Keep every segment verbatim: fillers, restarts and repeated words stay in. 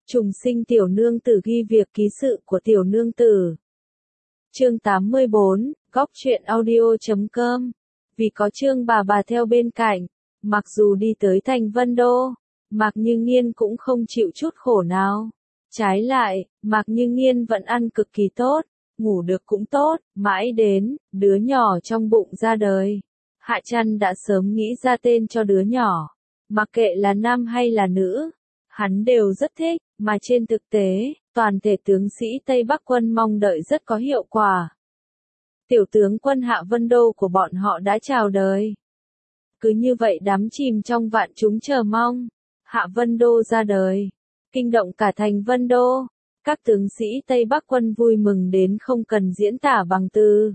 Trùng sinh tiểu nương tử ghi việc ký sự của tiểu nương tử. Chương tám mươi bốn, góc truyện audio chấm com. Vì có Trương bà bà theo bên cạnh, mặc dù đi tới thành Vân Đô, Mạc Như Nghiên cũng không chịu chút khổ nào. Trái lại, Mạc Như Nghiên vẫn ăn cực kỳ tốt, ngủ được cũng tốt, mãi đến, đứa nhỏ trong bụng ra đời. Hạ Trăn đã sớm nghĩ ra tên cho đứa nhỏ. Mặc kệ là nam hay là nữ, hắn đều rất thích, mà trên thực tế, toàn thể tướng sĩ Tây Bắc quân mong đợi rất có hiệu quả. Tiểu tướng quân Hạ Vân Đô của bọn họ đã chào đời. Cứ như vậy đắm chìm trong vạn chúng chờ mong. Hạ Vân Đô ra đời, kinh động cả thành Vân Đô. Các tướng sĩ Tây Bắc quân vui mừng đến không cần diễn tả bằng từ.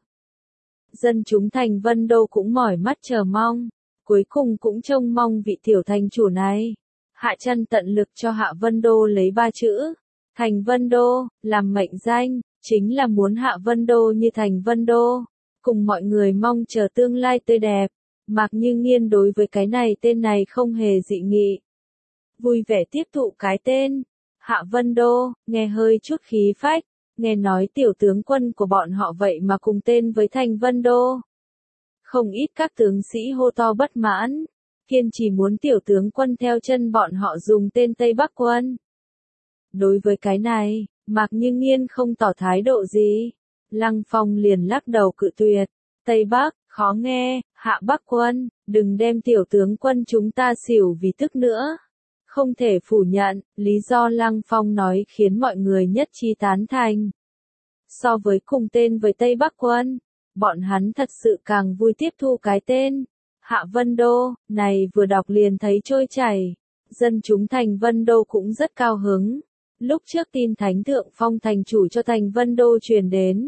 Dân chúng thành Vân Đô cũng mỏi mắt chờ mong, cuối cùng cũng trông mong vị tiểu thành chủ này. Hạ Trăn tận lực cho Hạ Vân Đô lấy ba chữ, thành Vân Đô, làm mệnh danh, chính là muốn Hạ Vân Đô như thành Vân Đô, cùng mọi người mong chờ tương lai tươi đẹp. Mạc Như Nghiên đối với cái này tên này không hề dị nghị. Vui vẻ tiếp thụ cái tên, Hạ Vân Đô, nghe hơi chút khí phách, nghe nói tiểu tướng quân của bọn họ vậy mà cùng tên với thành Vân Đô. Không ít các tướng sĩ hô to bất mãn, kiên trì muốn tiểu tướng quân theo chân bọn họ dùng tên Tây Bắc quân. Đối với cái này, Mạc Như Nghiên không tỏ thái độ gì. Lăng Phong liền lắc đầu cự tuyệt. Tây Bắc, khó nghe, Hạ Bắc quân, đừng đem tiểu tướng quân chúng ta xỉu vì tức nữa. Không thể phủ nhận, lý do Lăng Phong nói khiến mọi người nhất trí tán thành. So với cùng tên với Tây Bắc quân, bọn hắn thật sự càng vui tiếp thu cái tên. Hạ Vân Đô, này vừa đọc liền thấy trôi chảy. Dân chúng thành Vân Đô cũng rất cao hứng. Lúc trước tin Thánh Thượng Phong thành chủ cho thành Vân Đô truyền đến.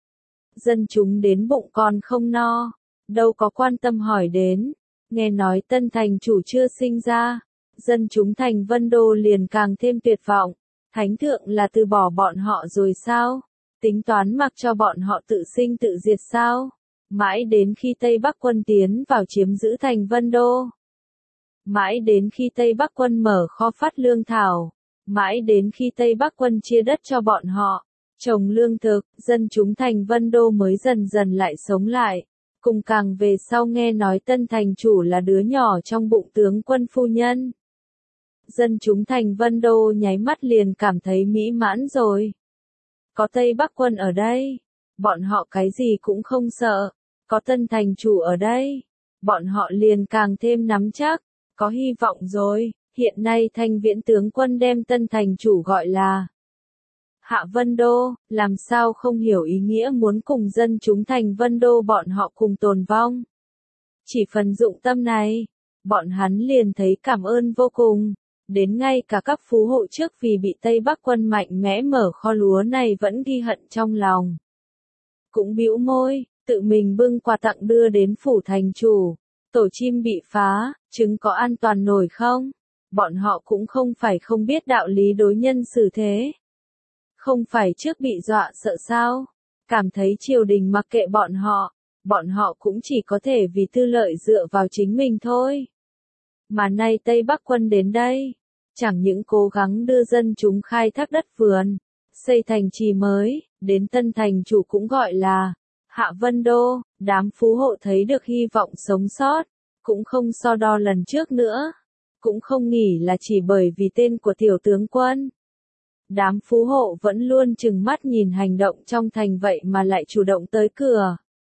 Dân chúng đến bụng còn không no, đâu có quan tâm hỏi đến. Nghe nói tân thành chủ chưa sinh ra, dân chúng thành Vân Đô liền càng thêm tuyệt vọng. Thánh Thượng là từ bỏ bọn họ rồi sao? Tính toán mặc cho bọn họ tự sinh tự diệt sao? Mãi đến khi Tây Bắc quân tiến vào chiếm giữ thành Vân Đô. Mãi đến khi Tây Bắc quân mở kho phát lương thảo. Mãi đến khi Tây Bắc quân chia đất cho bọn họ, trồng lương thực, dân chúng thành Vân Đô mới dần dần lại sống lại. Cùng càng về sau nghe nói tân thành chủ là đứa nhỏ trong bụng tướng quân phu nhân. Dân chúng thành Vân Đô nháy mắt liền cảm thấy mỹ mãn rồi. Có Tây Bắc quân ở đây, bọn họ cái gì cũng không sợ. Có tân thành chủ ở đây, bọn họ liền càng thêm nắm chắc, có hy vọng rồi. Hiện nay Thanh Viễn tướng quân đem tân thành chủ gọi là Hạ Vân Đô, làm sao không hiểu ý nghĩa muốn cùng dân chúng thành Vân Đô bọn họ cùng tồn vong. Chỉ phần dụng tâm này, bọn hắn liền thấy cảm ơn vô cùng, đến ngay cả các phú hộ trước vì bị Tây Bắc quân mạnh mẽ mở kho lúa này vẫn ghi hận trong lòng. Cũng bĩu môi, tự mình bưng quà tặng đưa đến phủ thành chủ, tổ chim bị phá, trứng có an toàn nổi không? Bọn họ cũng không phải không biết đạo lý đối nhân xử thế. Không phải trước bị dọa sợ sao? Cảm thấy triều đình mặc kệ bọn họ, bọn họ cũng chỉ có thể vì tư lợi dựa vào chính mình thôi. Mà nay Tây Bắc quân đến đây, chẳng những cố gắng đưa dân chúng khai thác đất vườn, xây thành trì mới, đến tân thành chủ cũng gọi là Hạ Vân Đô, đám phú hộ thấy được hy vọng sống sót, cũng không so đo lần trước nữa. Cũng không nghĩ là chỉ bởi vì tên của tiểu tướng quân. Đám phú hộ vẫn luôn chừng mắt nhìn hành động trong thành vậy mà lại chủ động tới cửa.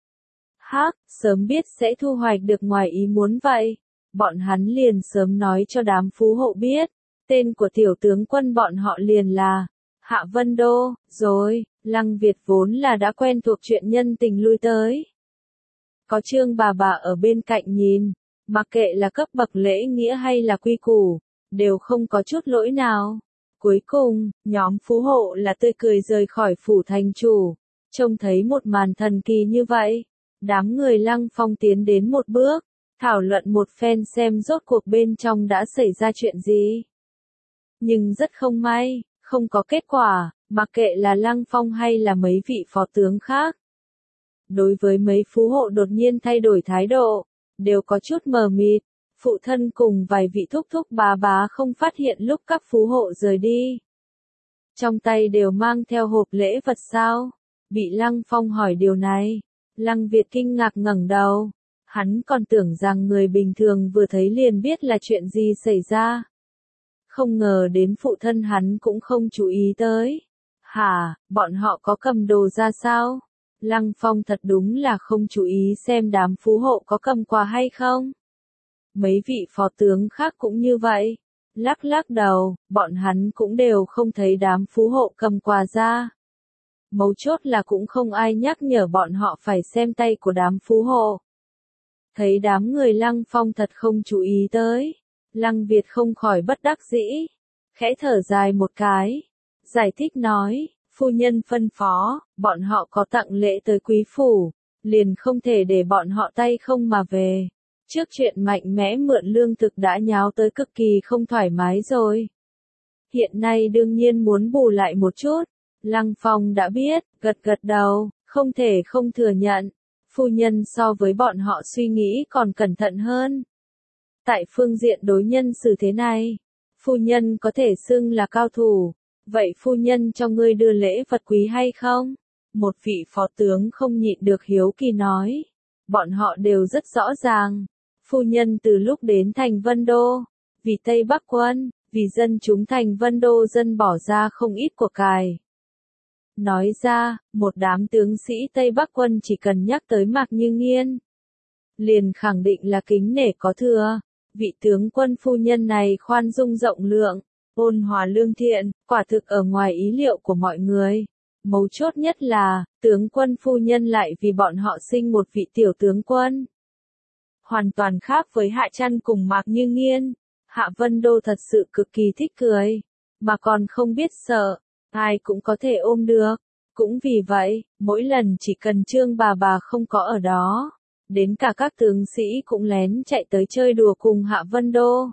Hắc, sớm biết sẽ thu hoạch được ngoài ý muốn vậy. Bọn hắn liền sớm nói cho đám phú hộ biết. Tên của tiểu tướng quân bọn họ liền là Hạ Vân Đô, rồi, Lăng Việt vốn là đã quen thuộc chuyện nhân tình lui tới. Có Trương bà bà ở bên cạnh nhìn. Mặc kệ là cấp bậc lễ nghĩa hay là quy củ, đều không có chút lỗi nào. Cuối cùng, nhóm phú hộ là tươi cười rời khỏi phủ thành chủ. Trông thấy một màn thần kỳ như vậy, đám người Lăng Phong tiến đến một bước, thảo luận một phen xem rốt cuộc bên trong đã xảy ra chuyện gì. Nhưng rất không may, không có kết quả, mặc kệ là Lăng Phong hay là mấy vị phó tướng khác. Đối với mấy phú hộ đột nhiên thay đổi thái độ, đều có chút mờ mịt. Phụ thân cùng vài vị thúc thúc bá bá không phát hiện lúc các phú hộ rời đi. Trong tay đều mang theo hộp lễ vật sao? Bị Lăng Phong hỏi điều này. Lăng Việt kinh ngạc ngẩng đầu. Hắn còn tưởng rằng người bình thường vừa thấy liền biết là chuyện gì xảy ra. Không ngờ đến phụ thân hắn cũng không chú ý tới. Hả, bọn họ có cầm đồ ra sao? Lăng Phong thật đúng là không chú ý xem đám phú hộ có cầm quà hay không. Mấy vị phó tướng khác cũng như vậy. Lắc lắc đầu, bọn hắn cũng đều không thấy đám phú hộ cầm quà ra. Mấu chốt là cũng không ai nhắc nhở bọn họ phải xem tay của đám phú hộ. Thấy đám người Lăng Phong thật không chú ý tới. Lăng Việt không khỏi bất đắc dĩ. Khẽ thở dài một cái. Giải thích nói, phu nhân phân phó, bọn họ có tặng lễ tới quý phủ. Liền không thể để bọn họ tay không mà về. Trước chuyện mạnh mẽ mượn lương thực đã nháo tới cực kỳ không thoải mái rồi. Hiện nay đương nhiên muốn bù lại một chút. Lăng Phong đã biết, gật gật đầu, không thể không thừa nhận. Phu nhân so với bọn họ suy nghĩ còn cẩn thận hơn. Tại phương diện đối nhân xử thế này, phu nhân có thể xưng là cao thủ. Vậy phu nhân cho ngươi đưa lễ vật quý hay không? Một vị phó tướng không nhịn được hiếu kỳ nói. Bọn họ đều rất rõ ràng. Phu nhân từ lúc đến thành Vân Đô, vì Tây Bắc quân, vì dân chúng thành Vân Đô dân bỏ ra không ít của cải. Nói ra, một đám tướng sĩ Tây Bắc quân chỉ cần nhắc tới Mạc Như Nghiên, liền khẳng định là kính nể có thừa. Vị tướng quân phu nhân này khoan dung rộng lượng, ôn hòa lương thiện, quả thực ở ngoài ý liệu của mọi người. Mấu chốt nhất là, tướng quân phu nhân lại vì bọn họ sinh một vị tiểu tướng quân. Hoàn toàn khác với Hạ Trăn cùng Mạc Như Nghiên. Hạ Vân Đô thật sự cực kỳ thích cười, mà còn không biết sợ, ai cũng có thể ôm được. Cũng vì vậy, mỗi lần chỉ cần Trương bà bà không có ở đó, đến cả các tướng sĩ cũng lén chạy tới chơi đùa cùng Hạ Vân Đô.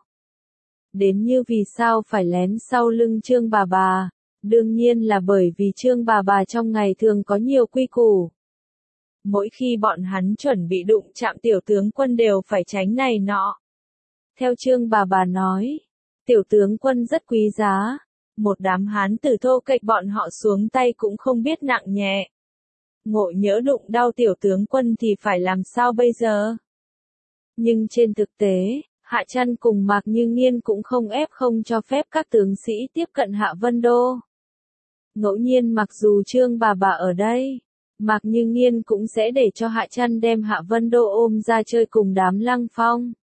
Đến như vì sao phải lén sau lưng Trương bà bà, đương nhiên là bởi vì Trương bà bà trong ngày thường có nhiều quy củ. Mỗi khi bọn hắn chuẩn bị đụng chạm tiểu tướng quân đều phải tránh này nọ. Theo Trương bà bà nói, tiểu tướng quân rất quý giá, một đám hán tử thô kệch bọn họ xuống tay cũng không biết nặng nhẹ. Ngộ nhỡ đụng đau tiểu tướng quân thì phải làm sao bây giờ? Nhưng trên thực tế, Hạ Trăn cùng Mạc Như Nghiên cũng không ép không cho phép các tướng sĩ tiếp cận Hạ Vân Đô. Ngẫu nhiên mặc dù Trương bà bà ở đây, Mạc Như Nghiên cũng sẽ để cho Hạ Trăn đem Hạ Vân Đô ôm ra chơi cùng đám Lăng Phong.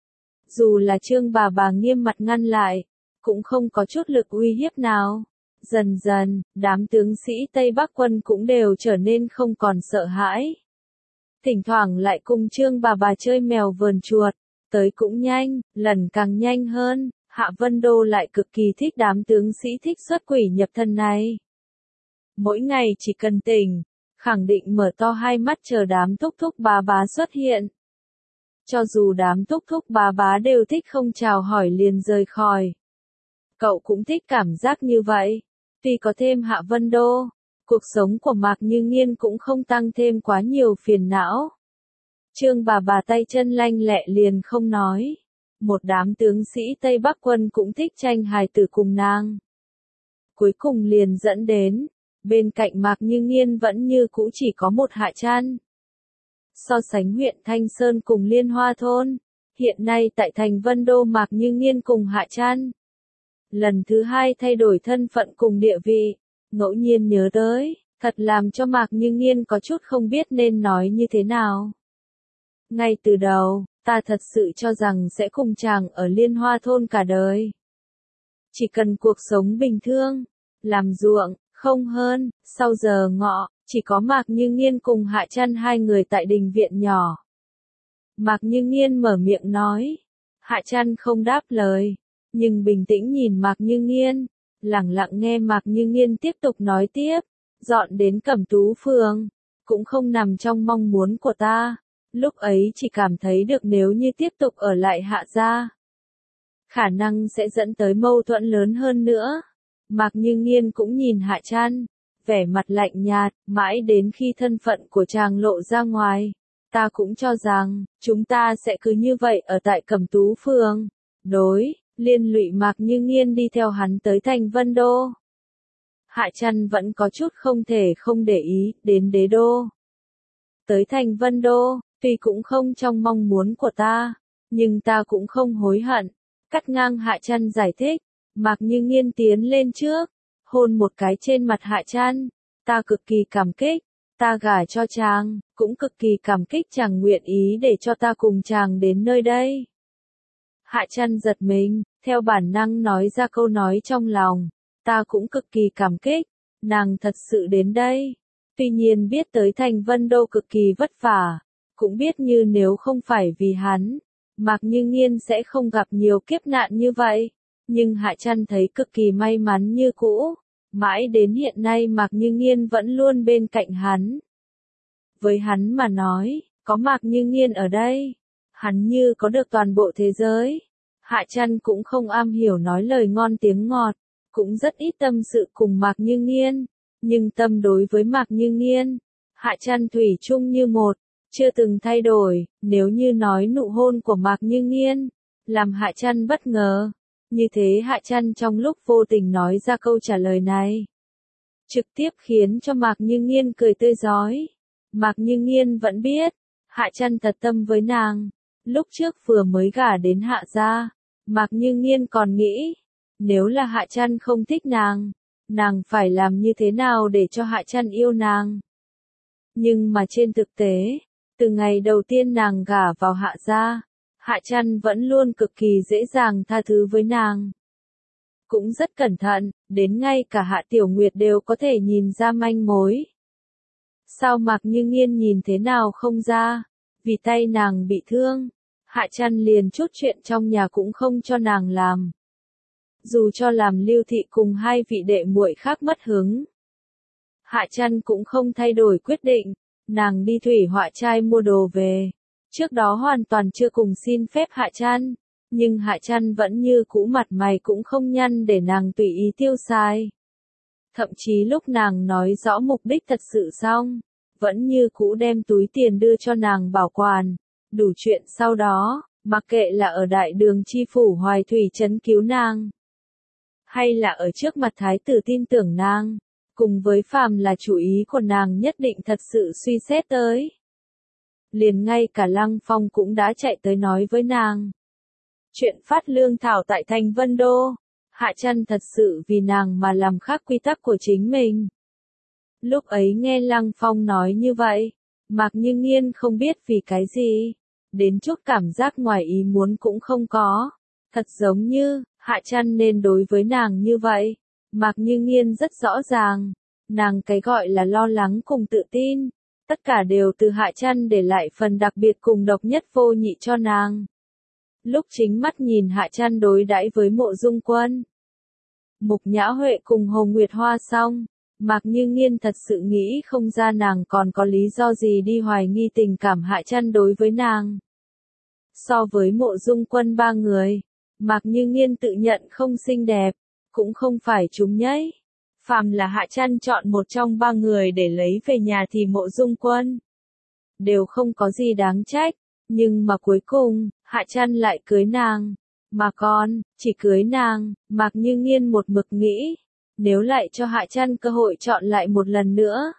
Dù là Trương bà bà nghiêm mặt ngăn lại, cũng không có chút lực uy hiếp nào. Dần dần, đám tướng sĩ Tây Bắc quân cũng đều trở nên không còn sợ hãi. Thỉnh thoảng lại cùng Trương bà bà chơi mèo vờn chuột, tới cũng nhanh, lần càng nhanh hơn. Hạ Vân Đô lại cực kỳ thích đám tướng sĩ thích xuất quỷ nhập thần này. Mỗi ngày chỉ cần tỉnh, khẳng định mở to hai mắt chờ đám thúc thúc bá bá xuất hiện. Cho dù đám thúc thúc bá bá đều thích không chào hỏi liền rời khỏi. Cậu cũng thích cảm giác như vậy. Tuy có thêm Hạ Vân Đô, cuộc sống của Mạc Như Nghiên cũng không tăng thêm quá nhiều phiền não. Trương bà bà tay chân lanh lẹ liền không nói. Một đám tướng sĩ Tây Bắc quân cũng thích tranh hài tử cùng nàng. Cuối cùng liền dẫn đến, bên cạnh Mạc Như Nghiên vẫn như cũ chỉ có một Hạ Trăn. So sánh huyện Thanh Sơn cùng Liên Hoa Thôn, hiện nay tại thành Vân Đô Mạc Như Nghiên cùng Hạ Trăn. Lần thứ hai thay đổi thân phận cùng địa vị, ngẫu nhiên nhớ tới, thật làm cho Mạc Như Nghiên có chút không biết nên nói như thế nào. Ngay từ đầu, ta thật sự cho rằng sẽ cùng chàng ở Liên Hoa Thôn cả đời. Chỉ cần cuộc sống bình thường, làm ruộng, không hơn, sau giờ ngọ, chỉ có Mạc Như Nghiên cùng Hạ Trăn hai người tại đình viện nhỏ. Mạc Như Nghiên mở miệng nói, Hạ Trăn không đáp lời, nhưng bình tĩnh nhìn Mạc Như Nghiên, lặng lặng nghe Mạc Như Nghiên tiếp tục nói tiếp, dọn đến Cẩm Tú Phường, cũng không nằm trong mong muốn của ta. Lúc ấy chỉ cảm thấy được nếu như tiếp tục ở lại Hạ gia, khả năng sẽ dẫn tới mâu thuẫn lớn hơn nữa. Mạc Như Nghiên cũng nhìn Hạ Trăn, vẻ mặt lạnh nhạt, mãi đến khi thân phận của chàng lộ ra ngoài, ta cũng cho rằng, chúng ta sẽ cứ như vậy ở tại Cẩm Tú Phường. Đối, liên lụy Mạc Như Nghiên đi theo hắn tới thành Vân Đô. Hạ Trăn vẫn có chút không thể không để ý, đến đế đô. Tới thành Vân Đô, tuy cũng không trong mong muốn của ta, nhưng ta cũng không hối hận. Cắt ngang Hạ Trăn giải thích, Mạc Như Nghiên tiến lên trước, hôn một cái trên mặt Hạ Trăn. Ta cực kỳ cảm kích, ta gả cho chàng, cũng cực kỳ cảm kích chàng nguyện ý để cho ta cùng chàng đến nơi đây. Hạ Trăn giật mình, theo bản năng nói ra câu nói trong lòng, ta cũng cực kỳ cảm kích, nàng thật sự đến đây. Tuy nhiên biết tới thành Vân Đô cực kỳ vất vả, cũng biết như nếu không phải vì hắn, Mạc Như Nghiên sẽ không gặp nhiều kiếp nạn như vậy. Nhưng Hạ Trăn thấy cực kỳ may mắn như cũ, mãi đến hiện nay Mạc Như Nghiên vẫn luôn bên cạnh hắn. Với hắn mà nói, có Mạc Như Nghiên ở đây, hắn như có được toàn bộ thế giới. Hạ Trăn cũng không am hiểu nói lời ngon tiếng ngọt, cũng rất ít tâm sự cùng Mạc Như Nghiên, nhưng tâm đối với Mạc Như Nghiên, Hạ Trăn thủy chung như một, chưa từng thay đổi. Nếu như nói nụ hôn của Mạc Như Nghiên làm Hạ Trăn bất ngờ, như thế Hạ Trăn trong lúc vô tình nói ra câu trả lời này, trực tiếp khiến cho Mạc Như Nghiên cười tươi rói. Mạc Như Nghiên vẫn biết, Hạ Trăn thật tâm với nàng. Lúc trước vừa mới gả đến Hạ gia, Mạc Như Nghiên còn nghĩ, nếu là Hạ Trăn không thích nàng, nàng phải làm như thế nào để cho Hạ Trăn yêu nàng. Nhưng mà trên thực tế, từ ngày đầu tiên nàng gả vào Hạ gia, Hạ Trăn vẫn luôn cực kỳ dễ dàng tha thứ với nàng. Cũng rất cẩn thận, đến ngay cả Hạ Tiểu Nguyệt đều có thể nhìn ra manh mối. Sao Mạc Như Nghiên nhìn thế nào không ra? Vì tay nàng bị thương, Hạ Trăn liền chút chuyện trong nhà cũng không cho nàng làm. Dù cho làm Lưu Thị cùng hai vị đệ muội khác mất hứng, Hạ Trăn cũng không thay đổi quyết định. Nàng đi thủy họa trai mua đồ về. Trước đó hoàn toàn chưa cùng xin phép Hạ Trăn, nhưng Hạ Trăn vẫn như cũ mặt mày cũng không nhăn để nàng tùy ý tiêu xài. Thậm chí lúc nàng nói rõ mục đích thật sự xong, vẫn như cũ đem túi tiền đưa cho nàng bảo quản. Đủ chuyện sau đó, mặc kệ là ở đại đường chi phủ Hoài Thủy trấn cứu nàng, hay là ở trước mặt thái tử tin tưởng nàng, cùng với phàm là chủ ý của nàng nhất định thật sự suy xét tới. Liền ngay cả Lăng Phong cũng đã chạy tới nói với nàng. Chuyện phát lương thảo tại thành Vân Đô, Hạ Trăn thật sự vì nàng mà làm khác quy tắc của chính mình. Lúc ấy nghe Lăng Phong nói như vậy, Mạc Như Nghiên không biết vì cái gì, đến chút cảm giác ngoài ý muốn cũng không có. Thật giống như, Hạ Trăn nên đối với nàng như vậy. Mạc Như Nghiên rất rõ ràng, nàng cái gọi là lo lắng cùng tự tin, tất cả đều từ Hạ Trăn để lại phần đặc biệt cùng độc nhất vô nhị cho nàng. Lúc chính mắt nhìn Hạ Trăn đối đãi với Mộ Dung Quân, Mục Nhã Huệ cùng Hồ Nguyệt Hoa xong, Mạc Như Nghiên thật sự nghĩ không ra nàng còn có lý do gì đi hoài nghi tình cảm Hạ Trăn đối với nàng. So với Mộ Dung Quân ba người, Mạc Như Nghiên tự nhận không xinh đẹp, cũng không phải trúng nhảy. Phàm là Hạ Trăn chọn một trong ba người để lấy về nhà thì Mộ Dung Quân đều không có gì đáng trách, nhưng mà cuối cùng, Hạ Trăn lại cưới nàng, mà còn, chỉ cưới nàng. Mạc Như Nghiên một mực nghĩ, nếu lại cho Hạ Trăn cơ hội chọn lại một lần nữa.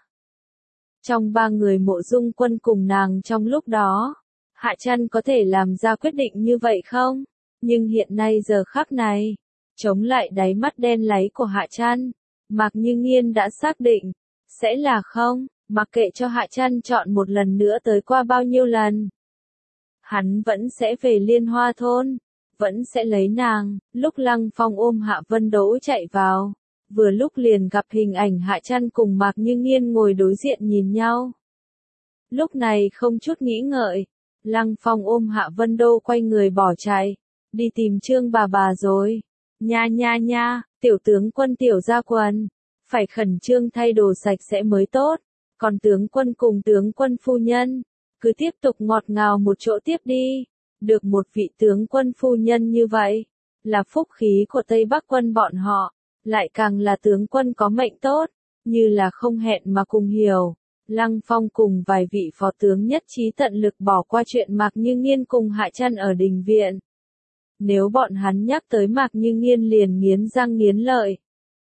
Trong ba người Mộ Dung Quân cùng nàng trong lúc đó, Hạ Trăn có thể làm ra quyết định như vậy không? Nhưng hiện nay giờ khắc này, chống lại đáy mắt đen láy của Hạ Trăn, Mạc Như Nghiên đã xác định, sẽ là không, mặc kệ cho Hạ Trăn chọn một lần nữa tới qua bao nhiêu lần. Hắn vẫn sẽ về Liên Hoa Thôn, vẫn sẽ lấy nàng. Lúc Lăng Phong ôm Hạ Vân Đỗ chạy vào, vừa lúc liền gặp hình ảnh Hạ Trăn cùng Mạc Như Nghiên ngồi đối diện nhìn nhau. Lúc này không chút nghĩ ngợi, Lăng Phong ôm Hạ Vân Đỗ quay người bỏ chạy, đi tìm Trương bà bà rồi. Nha nha nha, tiểu tướng quân tiểu gia quần, phải khẩn trương thay đồ sạch sẽ mới tốt, còn tướng quân cùng tướng quân phu nhân, cứ tiếp tục ngọt ngào một chỗ tiếp đi. Được một vị tướng quân phu nhân như vậy, là phúc khí của Tây Bắc quân bọn họ, lại càng là tướng quân có mệnh tốt, như là không hẹn mà cùng hiểu. Lăng Phong cùng vài vị phó tướng nhất trí tận lực bỏ qua chuyện Mạc Như Nghiên cùng Hạ Trăn ở đình viện. Nếu bọn hắn nhắc tới Mạc Như Nghiên liền nghiến răng nghiến lợi.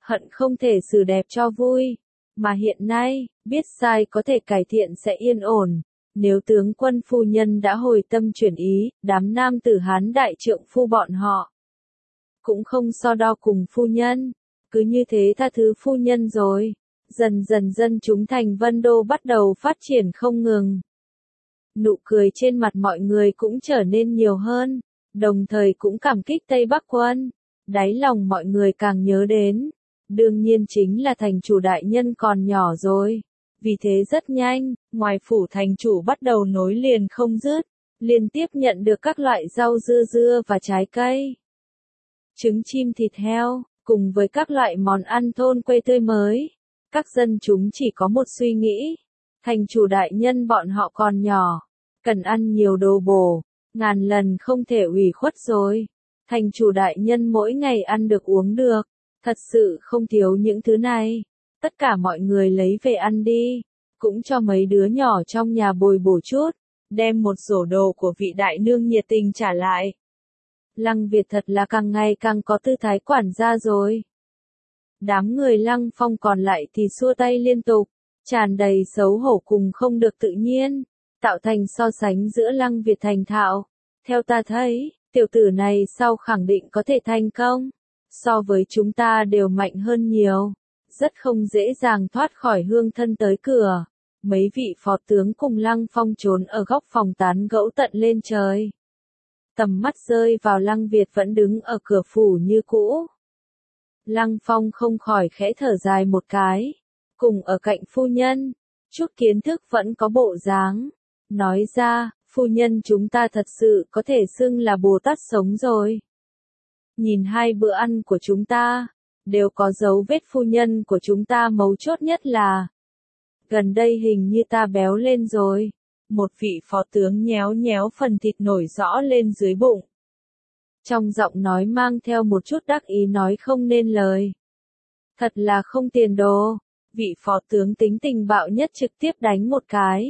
hận không thể xử đẹp cho vui. Mà hiện nay, biết sai có thể cải thiện sẽ yên ổn. Nếu tướng quân phu nhân đã hồi tâm chuyển ý, đám nam tử Hán đại trượng phu bọn họ cũng không so đo cùng phu nhân, cứ như thế tha thứ phu nhân rồi. Dần dần dân chúng thành Vân Đô bắt đầu phát triển không ngừng. Nụ cười trên mặt mọi người cũng trở nên nhiều hơn, đồng thời cũng cảm kích Tây Bắc quân. Đáy lòng mọi người càng nhớ đến, đương nhiên chính là thành chủ đại nhân còn nhỏ rồi. Vì thế rất nhanh, ngoài phủ thành chủ bắt đầu nối liền không dứt, liên tiếp nhận được các loại rau dưa dưa và trái cây, trứng chim thịt heo, cùng với các loại món ăn thôn quê tươi mới. Các dân chúng chỉ có một suy nghĩ, thành chủ đại nhân bọn họ còn nhỏ, cần ăn nhiều đồ bổ, ngàn lần không thể ủy khuất rồi. Thành chủ đại nhân mỗi ngày ăn được uống được, thật sự không thiếu những thứ này. Tất cả mọi người lấy về ăn đi, cũng cho mấy đứa nhỏ trong nhà bồi bổ chút, đem một rổ đồ của vị đại nương nhiệt tình trả lại. Lăng Việt thật là càng ngày càng có tư thái quản gia rồi. Đám người Lăng Phong còn lại thì xua tay liên tục, tràn đầy xấu hổ cùng không được tự nhiên, tạo thành so sánh giữa Lăng Việt thành thạo. Theo ta thấy, tiểu tử này sau khẳng định có thể thành công, so với chúng ta đều mạnh hơn nhiều, rất không dễ dàng thoát khỏi hương thân tới cửa. Mấy vị phó tướng cùng Lăng Phong trốn ở góc phòng tán gẫu tận lên trời. Tầm mắt rơi vào Lăng Việt vẫn đứng ở cửa phủ như cũ. Lăng Phong không khỏi khẽ thở dài một cái, cùng ở cạnh phu nhân, chút kiến thức vẫn có bộ dáng, nói ra, phu nhân chúng ta thật sự có thể xưng là Bồ Tát sống rồi. Nhìn hai bữa ăn của chúng ta, đều có dấu vết phu nhân của chúng ta, mấu chốt nhất là gần đây hình như ta béo lên rồi. Một vị phó tướng nhéo nhéo phần thịt nổi rõ lên dưới bụng, trong giọng nói mang theo một chút đắc ý nói không nên lời. Thật là không tiền đồ. Vị phó tướng tính tình bạo nhất trực tiếp đánh một cái,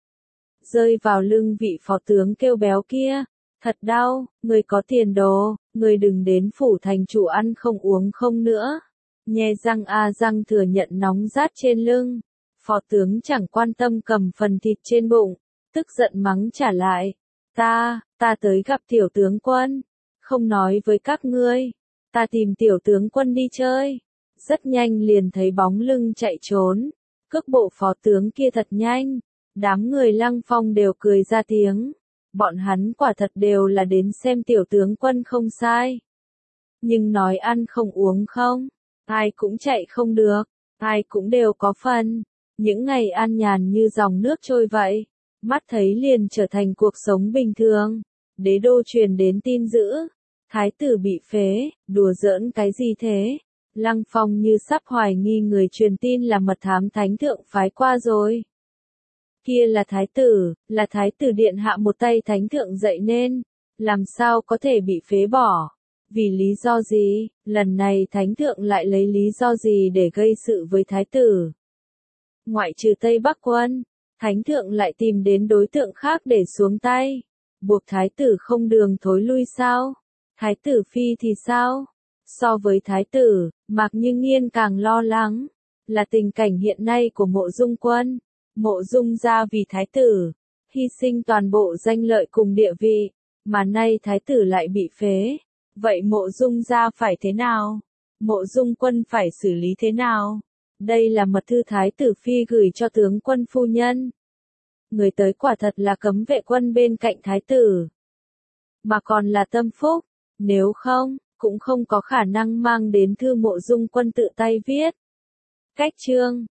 rơi vào lưng vị phó tướng kêu béo kia. Thật đau, người có tiền đồ, người đừng đến phủ thành chủ ăn không uống không nữa. Nhe răng a răng thừa nhận nóng rát trên lưng. Phó tướng chẳng quan tâm cầm phần thịt trên bụng, tức giận mắng trả lại. Ta, ta tới gặp tiểu tướng quân, không nói với các ngươi, ta tìm tiểu tướng quân đi chơi. Rất nhanh liền thấy bóng lưng chạy trốn, cước bộ phó tướng kia thật nhanh, đám người Lăng Phong đều cười ra tiếng. Bọn hắn quả thật đều là đến xem tiểu tướng quân không sai. Nhưng nói ăn không uống không, ai cũng chạy không được, ai cũng đều có phần. Những ngày an nhàn như dòng nước trôi vậy, mắt thấy liền trở thành cuộc sống bình thường. Đế đô truyền đến tin dữ, thái tử bị phế, đùa giỡn cái gì thế? Lăng Phong như sắp hoài nghi người truyền tin là mật thám thánh thượng phái qua rồi. Kia là thái tử, là thái tử điện hạ một tay thánh thượng dạy nên, làm sao có thể bị phế bỏ? Vì lý do gì, lần này thánh thượng lại lấy lý do gì để gây sự với thái tử? Ngoại trừ Tây Bắc quân, thánh thượng lại tìm đến đối tượng khác để xuống tay, buộc thái tử không đường thối lui sao? Thái tử phi thì sao? So với thái tử, Mạc Như Nghiên càng lo lắng, là tình cảnh hiện nay của Mộ Dung quân. Mộ Dung gia vì thái tử, hy sinh toàn bộ danh lợi cùng địa vị, mà nay thái tử lại bị phế. Vậy Mộ Dung gia phải thế nào? Mộ Dung quân phải xử lý thế nào? Đây là mật thư thái tử phi gửi cho tướng quân phu nhân. Người tới quả thật là cấm vệ quân bên cạnh thái tử, mà còn là Tâm Phúc, nếu không, cũng không có khả năng mang đến thư Mộ Dung quân tự tay viết. Cách chương